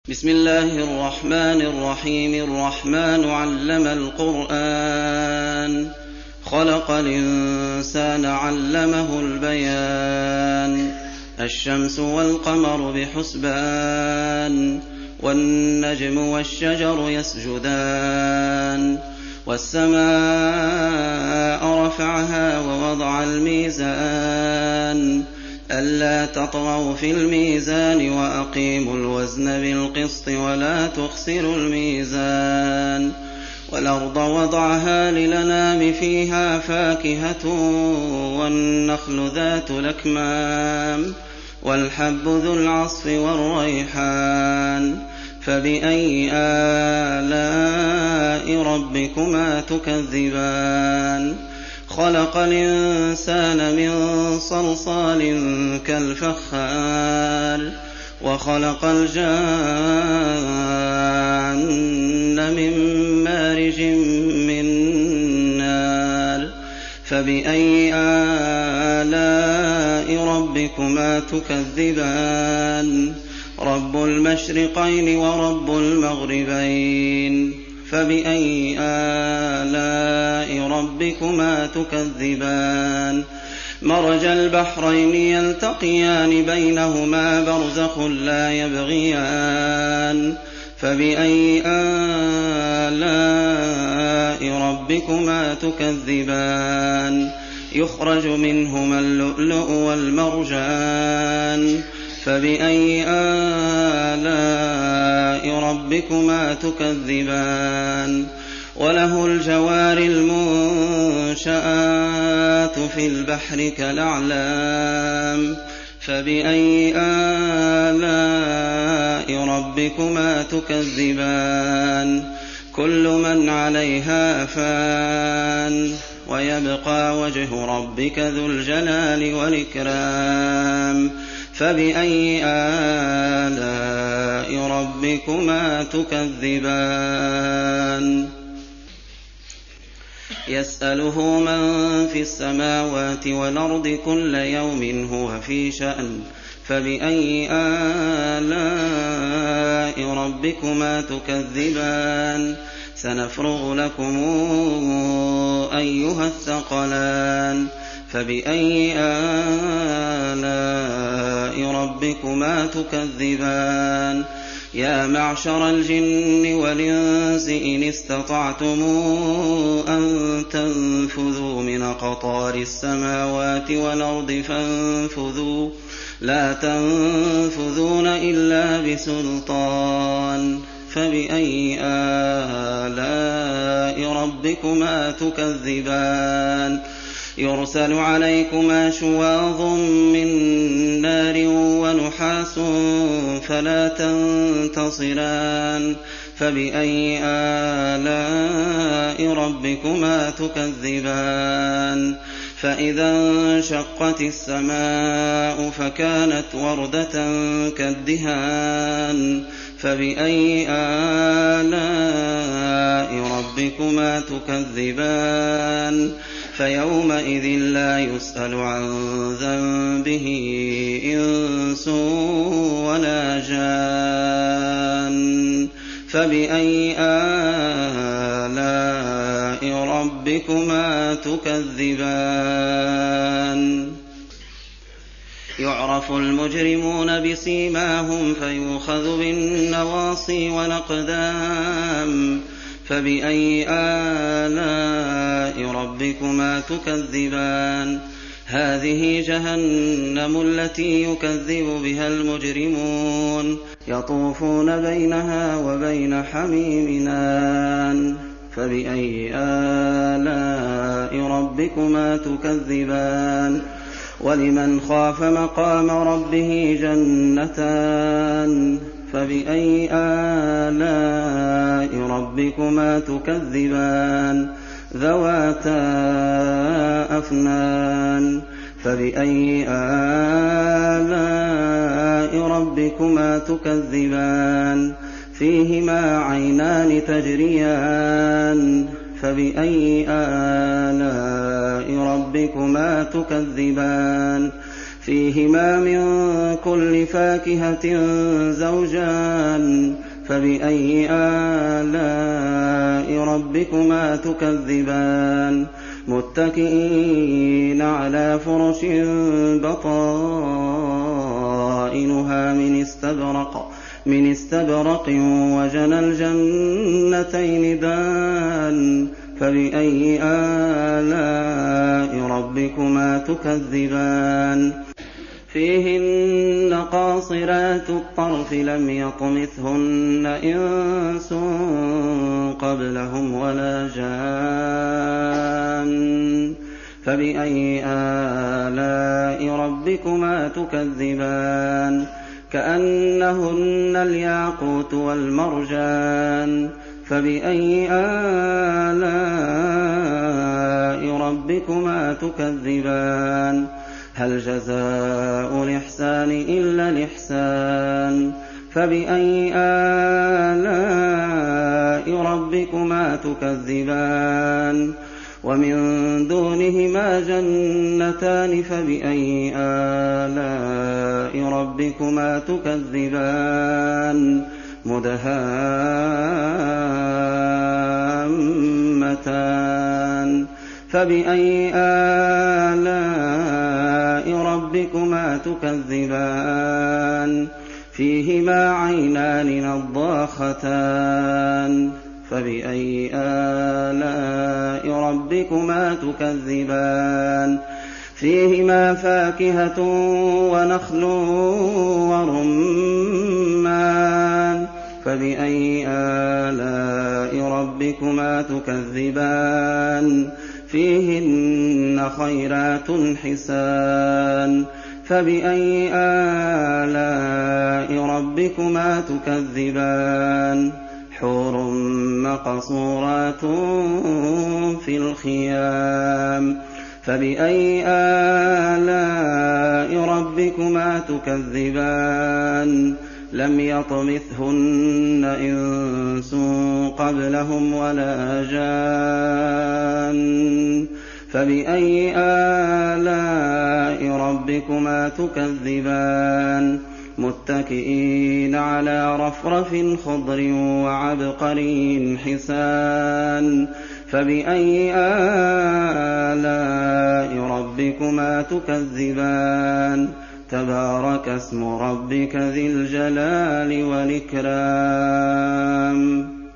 بسم الله الرحمن الرحيم الرحمن علم القرآن خلق الإنسان علمه البيان الشمس والقمر بحسبان والنجم والشجر يسجدان والسماء رفعها ووضع الميزان ألا تطغوا في الميزان وأقيموا الوزن بالقسط ولا تخسروا الميزان والأرض وضعها للأنام فيها فاكهة والنخل ذات الأكمام والحب ذو العصف والريحان فبأي آلاء ربكما تكذبان خلق الإنسان من صلصال كالفخار وخلق الجان من مارج من نار فبأي آلاء ربكما تكذبان رب المشرقين ورب المغربين فبأي آلاء ربكما تكذبان مرج البحرين يلتقيان بينهما برزخ لا يبغيان فبأي آلاء ربكما تكذبان يخرج منهما اللؤلؤ والمرجان فبأي آلاء ربكما تكذبان وله الجوار المنشآت في البحر كالأعلام فبأي آلاء ربكما تكذبان كل من عليها فان ويبقى وجه ربك ذو الجلال والإكرام فبأي آلاء ربكما تكذبان يسأله من في السماوات والأرض كل يوم هو في شأن فبأي آلاء ربكما تكذبان سنفرغ لكم أيها الثقلان فبأي آلاء ربكما تكذبان يا معشر الجن والإنس إن استطعتم أن تنفذوا من أقطار السماوات والأرض فانفذوا لا تنفذون إلا بسلطان فبأي آلاء ربكما تكذبان يرسل عليكما شواظ من نار ونحاس فلا تنتصران فبأي آلاء ربكما تكذبان فإذا انشقت السماء فكانت وردة كالدهان فبأي آلاء ربكما تكذبان فيومئذ لا يسأل عن ذنبه إنس ولا جان فبأي آلاء ربكما تكذبان يعرف المجرمون بسيماهم فيؤخذ بالنواصي والأقدام فبأي آلاء ربكما تكذبان هذه جهنم التي يكذب بها المجرمون يطوفون بينها وبين حميم آن فبأي آلاء ربكما تكذبان ولمن خاف مقام ربه جنتان فبأي آلاء ربكما تكذبان ذواتا أفنان فبأي آلاء ربكما تكذبان فيهما عينان تجريان فبأي آلاء ربكما تكذبان فيهما من كل فاكهة زوجان فبأي آلاء ربكما تكذبان متكئين على فرش بطائنها من استبرق وجنى الجنتين دان فبأي آلاء ربكما تكذبان فيهن قاصرات الطرف لم يطمثهن إنس قبلهم ولا جان فبأي آلاء ربكما تكذبان كأنهن الياقوت والمرجان فبأي آلاء ربكما تكذبان هل جزاء الإحسان إلا الإحسان فبأي آلاء ربكما تكذبان ومن دونهما جنتان فبأي آلاء ربكما تكذبان مدهامتان فبأي آلاء ربكما تكذبان فيهما عينان نضاختان فبأي آلاء ربكما تكذبان فيهما فاكهة ونخل ورمان فبأي آلاء ربكما تكذبان فيهن خيرات حسان فبأي آلاء ربكما تكذبان حور مقصورات في الخيام فبأي آلاء ربكما تكذبان لم يطمثهن إنس قبلهم ولا جان فبأي آلاء ربكما تكذبان متكئين على رفرف خضر وعبقري حسان فبأي آلاء ربكما تكذبان تبارك اسم ربك ذي الجلال والإكرام